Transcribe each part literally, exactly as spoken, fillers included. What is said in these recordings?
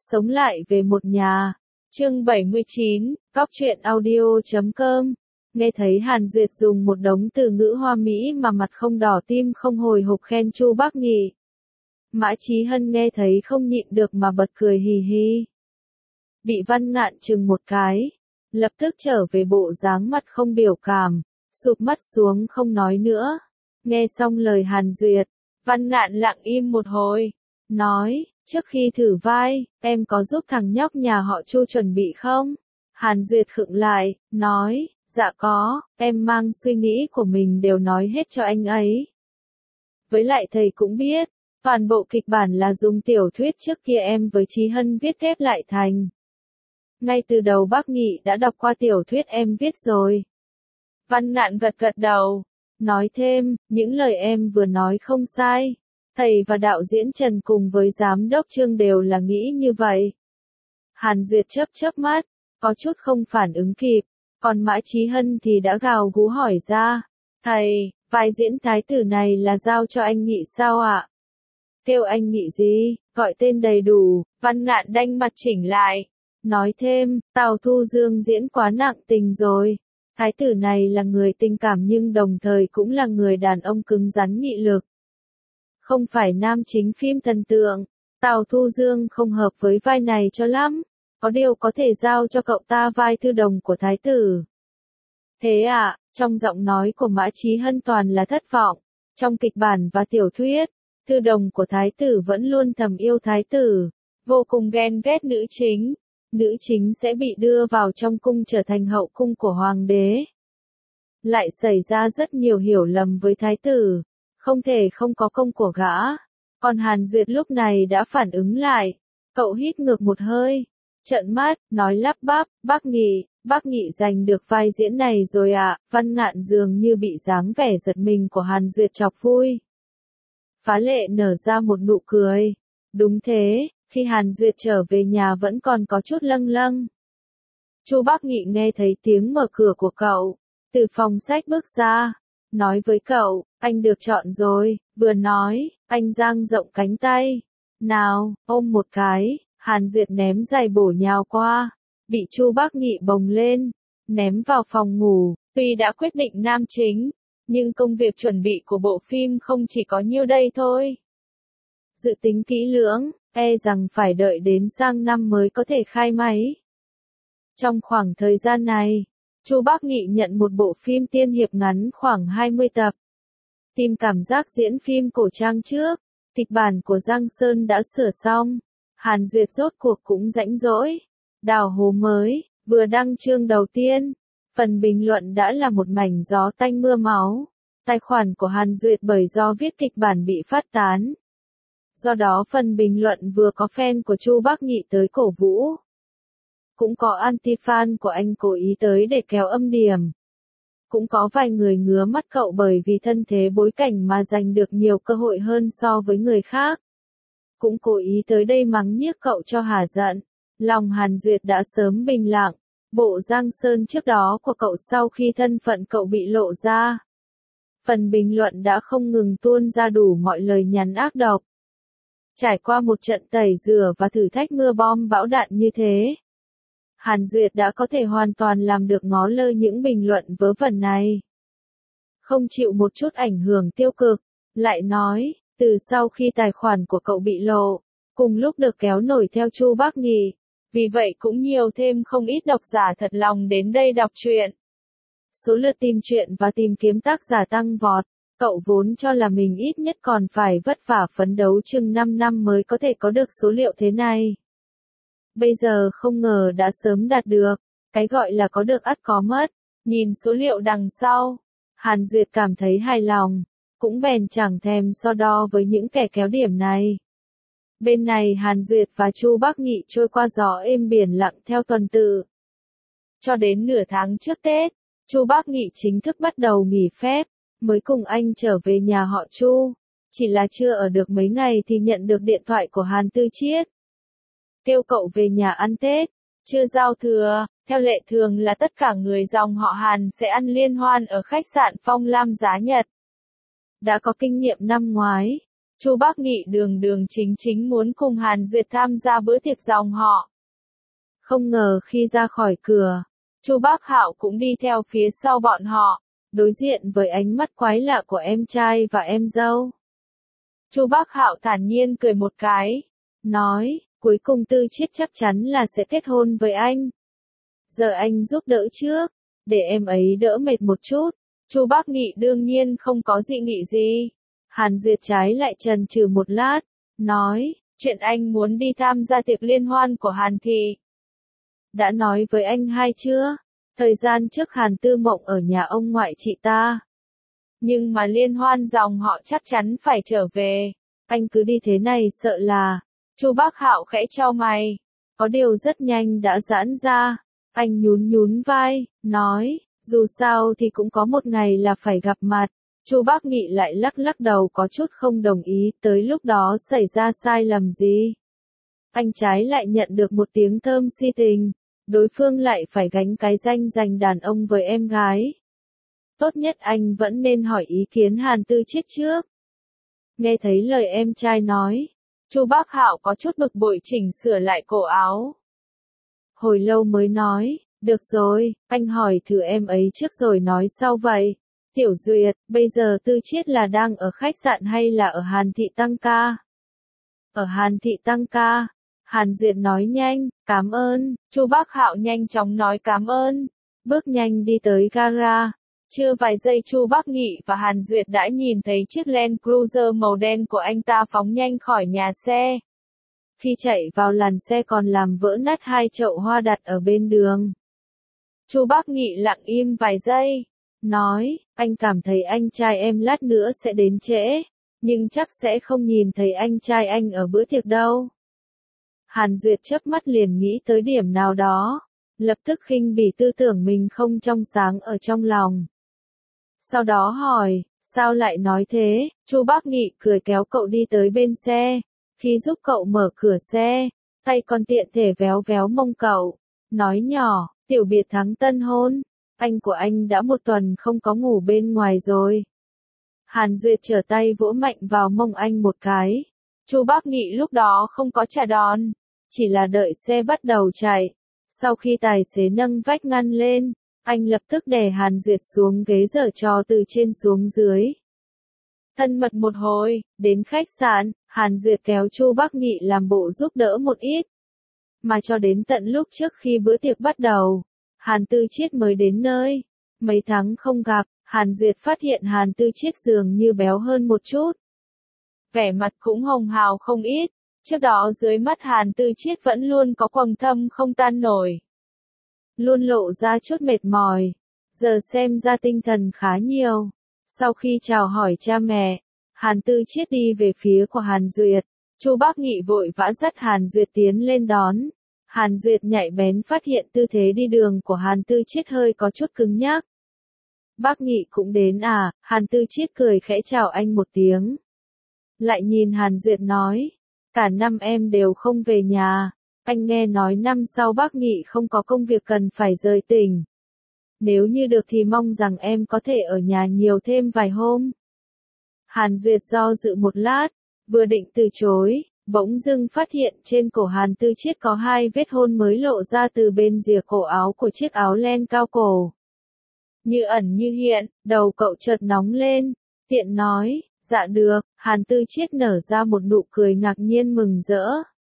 Sống lại về một nhà. Chương bảy mươi chín, Cóc truyện audio chấm com. Nghe thấy Hàn Duyệt dùng một đống từ ngữ hoa mỹ mà mặt không đỏ tim không hồi hộp khen Chu Bác Nghị. Mã Chí Hân nghe thấy không nhịn được mà bật cười hì hì. Bị Văn Ngạn chừng một cái, lập tức trở về bộ dáng mặt không biểu cảm, sụp mắt xuống không nói nữa. Nghe xong lời Hàn Duyệt, Văn Ngạn lặng im một hồi, nói, trước khi thử vai, em có giúp thằng nhóc nhà họ Chu chuẩn bị không? Hàn Duyệt khựng lại, nói, dạ có, em mang suy nghĩ của mình đều nói hết cho anh ấy. Với lại thầy cũng biết, toàn bộ kịch bản là dùng tiểu thuyết trước kia em với Chí Hân viết ghép lại thành. Ngay từ đầu Bác Nghị đã đọc qua tiểu thuyết em viết rồi. Văn Ngạn gật gật đầu, nói thêm, những lời em vừa nói không sai. Thầy và đạo diễn Trần cùng với giám đốc Trương đều là nghĩ như vậy. Hàn Duyệt chớp chớp mắt, có chút không phản ứng kịp, còn Mã Chí Hân thì đã gào gú hỏi ra, thầy, vai diễn thái tử này là giao cho anh Nghị sao ạ? Kêu anh Nghị gì, gọi tên đầy đủ. Văn Ngạn đanh mặt chỉnh lại, nói thêm, Tào Thu Dương diễn quá nặng tình rồi. Thái tử này là người tình cảm nhưng đồng thời cũng là người đàn ông cứng rắn nghị lực. Không phải nam chính phim thần tượng, Tào Thu Dương không hợp với vai này cho lắm, có điều có thể giao cho cậu ta vai thư đồng của thái tử. Thế à, trong giọng nói của Mã Chí Hân toàn là thất vọng, trong kịch bản và tiểu thuyết, thư đồng của thái tử vẫn luôn thầm yêu thái tử, vô cùng ghen ghét nữ chính, nữ chính sẽ bị đưa vào trong cung trở thành hậu cung của hoàng đế. Lại xảy ra rất nhiều hiểu lầm với thái tử. Không thể không có công của gã. Còn Hàn Duyệt lúc này đã phản ứng lại. Cậu hít ngược một hơi, trợn mắt, nói lắp bắp, Bác Nghị, Bác Nghị giành được vai diễn này rồi ạ. À. Văn Ngạn dường như bị dáng vẻ giật mình của Hàn Duyệt chọc vui. Phá Lệ nở ra một nụ cười. Đúng thế, khi Hàn Duyệt trở về nhà vẫn còn có chút lâng lâng. Chu Bác Nghị nghe thấy tiếng mở cửa của cậu, từ phòng sách bước ra. Nói với cậu, anh được chọn rồi, vừa nói, anh dang rộng cánh tay. Nào, ôm một cái, Hàn Duyệt ném giày bổ nhào qua, bị Chu Bác Nghị bồng lên, ném vào phòng ngủ. Tuy đã quyết định nam chính, nhưng công việc chuẩn bị của bộ phim không chỉ có nhiêu đây thôi. Dự tính kỹ lưỡng, e rằng phải đợi đến sang năm mới có thể khai máy. Trong khoảng thời gian này, Chu Bác Nghị nhận một bộ phim tiên hiệp ngắn khoảng hai mươi tập. Tìm cảm giác diễn phim cổ trang trước, kịch bản của Giang Sơn đã sửa xong, Hàn Duyệt rốt cuộc cũng rãnh rỗi. Đào hố mới, vừa đăng chương đầu tiên, phần bình luận đã là một mảnh gió tanh mưa máu. Tài khoản của Hàn Duyệt bởi do viết kịch bản bị phát tán. Do đó phần bình luận vừa có fan của Chu Bác Nghị tới cổ vũ. Cũng có anti-fan của anh cố ý tới để kéo âm điểm. Cũng có vài người ngứa mắt cậu bởi vì thân thế bối cảnh mà giành được nhiều cơ hội hơn so với người khác. Cũng cố ý tới đây mắng nhiếc cậu cho hả giận. Lòng Hàn Duyệt đã sớm bình lặng. Bộ Giang Sơn trước đó của cậu sau khi thân phận cậu bị lộ ra. Phần bình luận đã không ngừng tuôn ra đủ mọi lời nhắn ác độc. Trải qua một trận tẩy rửa và thử thách mưa bom bão đạn như thế, Hàn Duyệt đã có thể hoàn toàn làm được ngó lơ những bình luận vớ vẩn này. Không chịu một chút ảnh hưởng tiêu cực, lại nói, từ sau khi tài khoản của cậu bị lộ, cùng lúc được kéo nổi theo Chu Bác Nghị, vì vậy cũng nhiều thêm không ít độc giả thật lòng đến đây đọc truyện. Số lượt tìm truyện và tìm kiếm tác giả tăng vọt, cậu vốn cho là mình ít nhất còn phải vất vả phấn đấu chừng năm năm mới có thể có được số liệu thế này. Bây giờ không ngờ đã sớm đạt được, cái gọi là có được ắt có mất, nhìn số liệu đằng sau, Hàn Duyệt cảm thấy hài lòng, cũng bèn chẳng thèm so đo với những kẻ kéo điểm này. Bên này Hàn Duyệt và Chu Bác Nghị trôi qua gió êm biển lặng theo tuần tự. Cho đến nửa tháng trước Tết, Chu Bác Nghị chính thức bắt đầu nghỉ phép, mới cùng anh trở về nhà họ Chu, chỉ là chưa ở được mấy ngày thì nhận được điện thoại của Hàn Tư Chiết. Kêu cậu về nhà ăn Tết, chưa giao thừa, theo lệ thường là tất cả người dòng họ Hàn sẽ ăn liên hoan ở khách sạn Phong Lam Giá Nhật. Đã có kinh nghiệm năm ngoái, Chu Bác Nghị đường đường chính chính muốn cùng Hàn Duyệt tham gia bữa tiệc dòng họ. Không ngờ khi ra khỏi cửa, Chu Bác Hạo cũng đi theo phía sau bọn họ, đối diện với ánh mắt quái lạ của em trai và em dâu. Chu Bác Hạo thản nhiên cười một cái, nói, cuối cùng Tư Chiết chắc chắn là sẽ kết hôn với anh. Giờ anh giúp đỡ trước, để em ấy đỡ mệt một chút. Chu Bác Nghị đương nhiên không có dị nghị gì. Hàn Duyệt trái lại chần chừ một lát, nói, chuyện anh muốn đi tham gia tiệc liên hoan của Hàn Thị. Đã nói với anh hai chưa? Thời gian trước Hàn Tư Mộng ở nhà ông ngoại chị ta. Nhưng mà liên hoan dòng họ chắc chắn phải trở về. Anh cứ đi thế này sợ là. Chu Bác Hạo khẽ chau mày. Có điều rất nhanh đã giãn ra. Anh nhún nhún vai, nói, dù sao thì cũng có một ngày là phải gặp mặt. Chu Bác Nghị lại lắc lắc đầu có chút không đồng ý, tới lúc đó xảy ra sai lầm gì. Anh trái lại nhận được một tiếng thơm si tình, đối phương lại phải gánh cái danh giành đàn ông với em gái. Tốt nhất anh vẫn nên hỏi ý kiến Hàn Tư Chiết trước. Nghe thấy lời em trai nói, Chu Bác Hạo có chút bực bội chỉnh sửa lại cổ áo. Hồi lâu mới nói, được rồi, anh hỏi thử em ấy trước rồi nói sau vậy. Tiểu Duyệt, bây giờ Tư Chiết là đang ở khách sạn hay là ở Hàn Thị tăng ca? Ở Hàn Thị tăng ca. Hàn Duyệt nói nhanh, cảm ơn. Chu Bác Hạo nhanh chóng nói cảm ơn. Bước nhanh đi tới gara. Chưa vài giây Chu Bác Nghị và Hàn Duyệt đã nhìn thấy chiếc Land Cruiser màu đen của anh ta phóng nhanh khỏi nhà xe. Khi chạy vào làn xe còn làm vỡ nát hai chậu hoa đặt ở bên đường. Chu Bác Nghị lặng im vài giây. Nói, anh cảm thấy anh trai em lát nữa sẽ đến trễ. Nhưng chắc sẽ không nhìn thấy anh trai anh ở bữa tiệc đâu. Hàn Duyệt chớp mắt liền nghĩ tới điểm nào đó. Lập tức khinh bỉ tư tưởng mình không trong sáng ở trong lòng. Sau đó hỏi, sao lại nói thế? Chu Bác Nghị cười kéo cậu đi tới bên xe. Khi giúp cậu mở cửa xe, tay còn tiện thể véo véo mông cậu. Nói nhỏ, tiểu biệt thắng tân hôn. Anh của anh đã một tuần không có ngủ bên ngoài rồi. Hàn Duyệt trở tay vỗ mạnh vào mông anh một cái. Chu Bác Nghị lúc đó không có trả đòn, chỉ là đợi xe bắt đầu chạy. Sau khi tài xế nâng vách ngăn lên, anh lập tức đè Hàn Duyệt xuống ghế giở trò từ trên xuống dưới. Thân mật một hồi, đến khách sạn, Hàn Duyệt kéo Chu Bác Nghị làm bộ giúp đỡ một ít. Mà cho đến tận lúc trước khi bữa tiệc bắt đầu, Hàn Tư Chiết mới đến nơi. Mấy tháng không gặp, Hàn Duyệt phát hiện Hàn Tư Chiết dường như béo hơn một chút. Vẻ mặt cũng hồng hào không ít. Trước đó dưới mắt Hàn Tư Chiết vẫn luôn có quầng thâm không tan nổi. Luôn lộ ra chút mệt mỏi. Giờ xem ra tinh thần khá nhiều. Sau khi chào hỏi cha mẹ, Hàn Tư Chiết đi về phía của Hàn Duyệt. Chu Bác Nghị vội vã dắt Hàn Duyệt tiến lên đón. Hàn Duyệt nhạy bén phát hiện tư thế đi đường của Hàn Tư Chiết hơi có chút cứng nhắc. Bác Nghị cũng đến à? Hàn Tư Chiết cười khẽ chào anh một tiếng. Lại nhìn Hàn Duyệt nói, cả năm em đều không về nhà. Anh nghe nói năm sau bác Nghị không có công việc cần phải rời tỉnh. Nếu như được thì mong rằng em có thể ở nhà nhiều thêm vài hôm. Hàn Duyệt do dự một lát, vừa định từ chối, bỗng dưng phát hiện trên cổ Hàn Tư Chiết có hai vết hôn mới lộ ra từ bên rìa cổ áo của chiếc áo len cao cổ. Như ẩn như hiện, đầu cậu chợt nóng lên, tiện nói, dạ được. Hàn Tư Chiết nở ra một nụ cười ngạc nhiên mừng rỡ.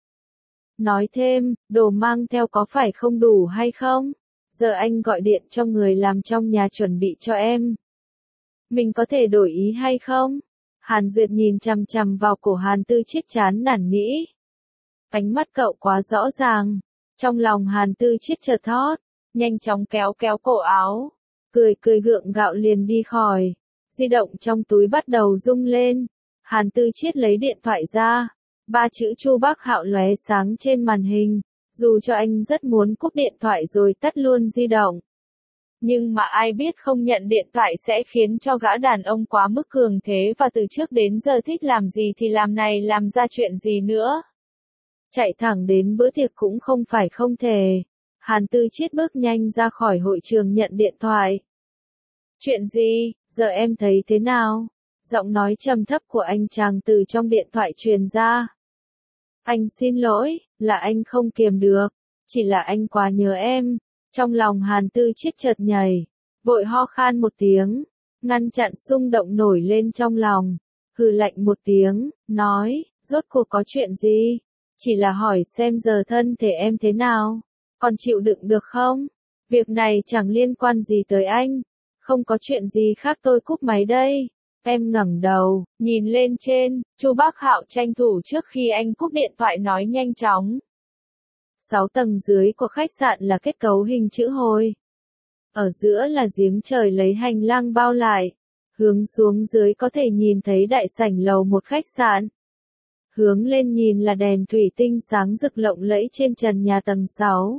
Nói thêm, đồ mang theo có phải không đủ hay không? Giờ anh gọi điện cho người làm trong nhà chuẩn bị cho em. Mình có thể đổi ý hay không? Hàn Duyệt nhìn chằm chằm vào cổ Hàn Tư Chiết chán nản nghĩ. Ánh mắt cậu quá rõ ràng. Trong lòng Hàn Tư Chiết chợt thót, nhanh chóng kéo kéo cổ áo. Cười cười gượng gạo liền đi khỏi. Di động trong túi bắt đầu rung lên. Hàn Tư Chiết lấy điện thoại ra. Ba chữ Chu Bác Hạo lóe sáng trên màn hình. Dù cho anh rất muốn cúp điện thoại rồi tắt luôn di động. Nhưng mà ai biết không nhận điện thoại sẽ khiến cho gã đàn ông quá mức cường thế và từ trước đến giờ thích làm gì thì làm này làm ra chuyện gì nữa. Chạy thẳng đến bữa tiệc cũng không phải không thể. Hàn Tư Chiết bước nhanh ra khỏi hội trường nhận điện thoại. Chuyện gì, giờ em thấy thế nào? Giọng nói trầm thấp của anh chàng từ trong điện thoại truyền ra. Anh xin lỗi, là anh không kiềm được. Chỉ là anh quá nhớ em. Trong lòng Hàn Tư Chiết chợt nhảy. Vội ho khan một tiếng. Ngăn chặn xung động nổi lên trong lòng. Hừ lạnh một tiếng, nói, rốt cuộc có chuyện gì? Chỉ là hỏi xem giờ thân thể em thế nào? Còn chịu đựng được không? Việc này chẳng liên quan gì tới anh. Không có chuyện gì khác, tôi cúp máy đây. Em ngẩng đầu, nhìn lên trên, Chu Bác Hạo tranh thủ trước khi anh cúp điện thoại nói nhanh chóng. Sáu tầng dưới của khách sạn là kết cấu hình chữ hồi. Ở giữa là giếng trời lấy hành lang bao lại. Hướng xuống dưới có thể nhìn thấy đại sảnh lầu một khách sạn. Hướng lên nhìn là đèn thủy tinh sáng rực lộng lẫy trên trần nhà tầng sáu.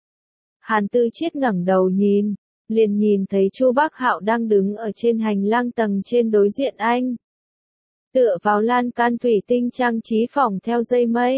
Hàn Tư Chiết ngẩng đầu nhìn, liền nhìn thấy Chu Bác Hạo đang đứng ở trên hành lang tầng trên đối diện anh. Tựa vào lan can thủy tinh trang trí phòng theo dây mây.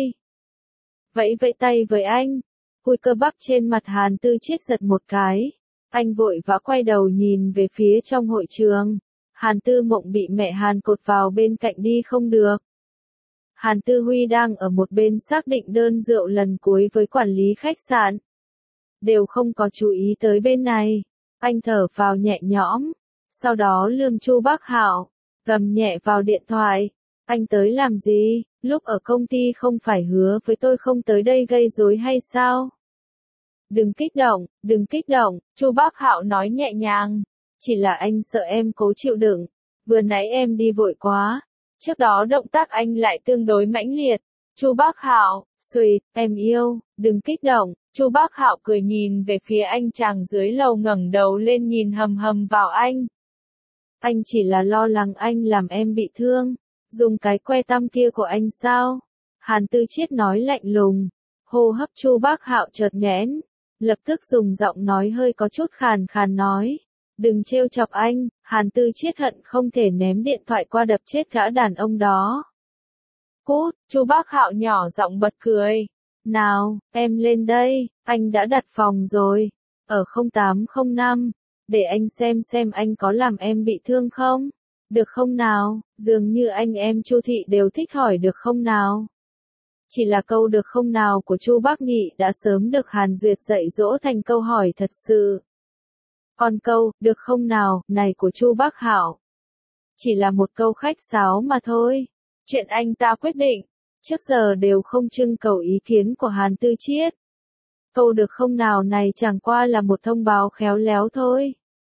Vẫy vẫy tay với anh, cùi cơ bắp trên mặt Hàn Tư Chiết giật một cái. Anh vội vã quay đầu nhìn về phía trong hội trường. Hàn Tư Mộng bị mẹ Hàn cột vào bên cạnh đi không được. Hàn Tư Huy đang ở một bên xác định đơn rượu lần cuối với quản lý khách sạn. Đều không có chú ý tới bên này. Anh thở vào nhẹ nhõm. Sau đó lườm Chu Bác Hạo, gầm nhẹ vào điện thoại. Anh tới làm gì? Lúc ở công ty không phải hứa với tôi không tới đây gây rối hay sao? Đừng kích động, đừng kích động, Chu Bác Hạo nói nhẹ nhàng. Chỉ là anh sợ em cố chịu đựng. Vừa nãy em đi vội quá. Trước đó động tác anh lại tương đối mãnh liệt. Chu Bác Hạo, "Sweet, em yêu, đừng kích động." Chu Bác Hạo cười nhìn về phía anh chàng dưới lầu ngẩng đầu lên nhìn hầm hầm vào anh. Anh chỉ là lo lắng anh làm em bị thương. Dùng cái que tăm kia của anh sao? Hàn Tư Chiết nói lạnh lùng. Hô hấp Chu Bác Hạo chợt nghẽn. Lập tức dùng giọng nói hơi có chút khàn khàn nói. Đừng trêu chọc anh. Hàn Tư Chiết hận không thể ném điện thoại qua đập chết gã đàn ông đó. Cút, Chu Bác Hạo nhỏ giọng bật cười. Nào, em lên đây, anh đã đặt phòng rồi. Ở không tám không năm. Để anh xem xem anh có làm em bị thương không? Được không nào? Dường như anh em Chu Thị đều thích hỏi được không nào? Chỉ là câu được không nào của Chu Bác Nghị đã sớm được Hàn Duyệt dạy dỗ thành câu hỏi thật sự. Còn câu, được không nào, này của Chu Bác Hạo. Chỉ là một câu khách sáo mà thôi. Chuyện anh ta quyết định. Trước giờ đều không trưng cầu ý kiến của Hàn Tư Chiết. Câu được không nào này chẳng qua là một thông báo khéo léo thôi.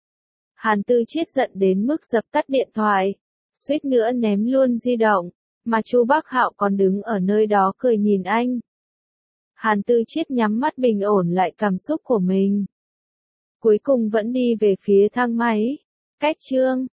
Hàn Tư Chiết giận đến mức dập tắt điện thoại. Suýt nữa ném luôn di động. Mà Chu Bác Hạo còn đứng ở nơi đó cười nhìn anh. Hàn Tư Chiết nhắm mắt bình ổn lại cảm xúc của mình. Cuối cùng vẫn đi về phía thang máy. Cách chương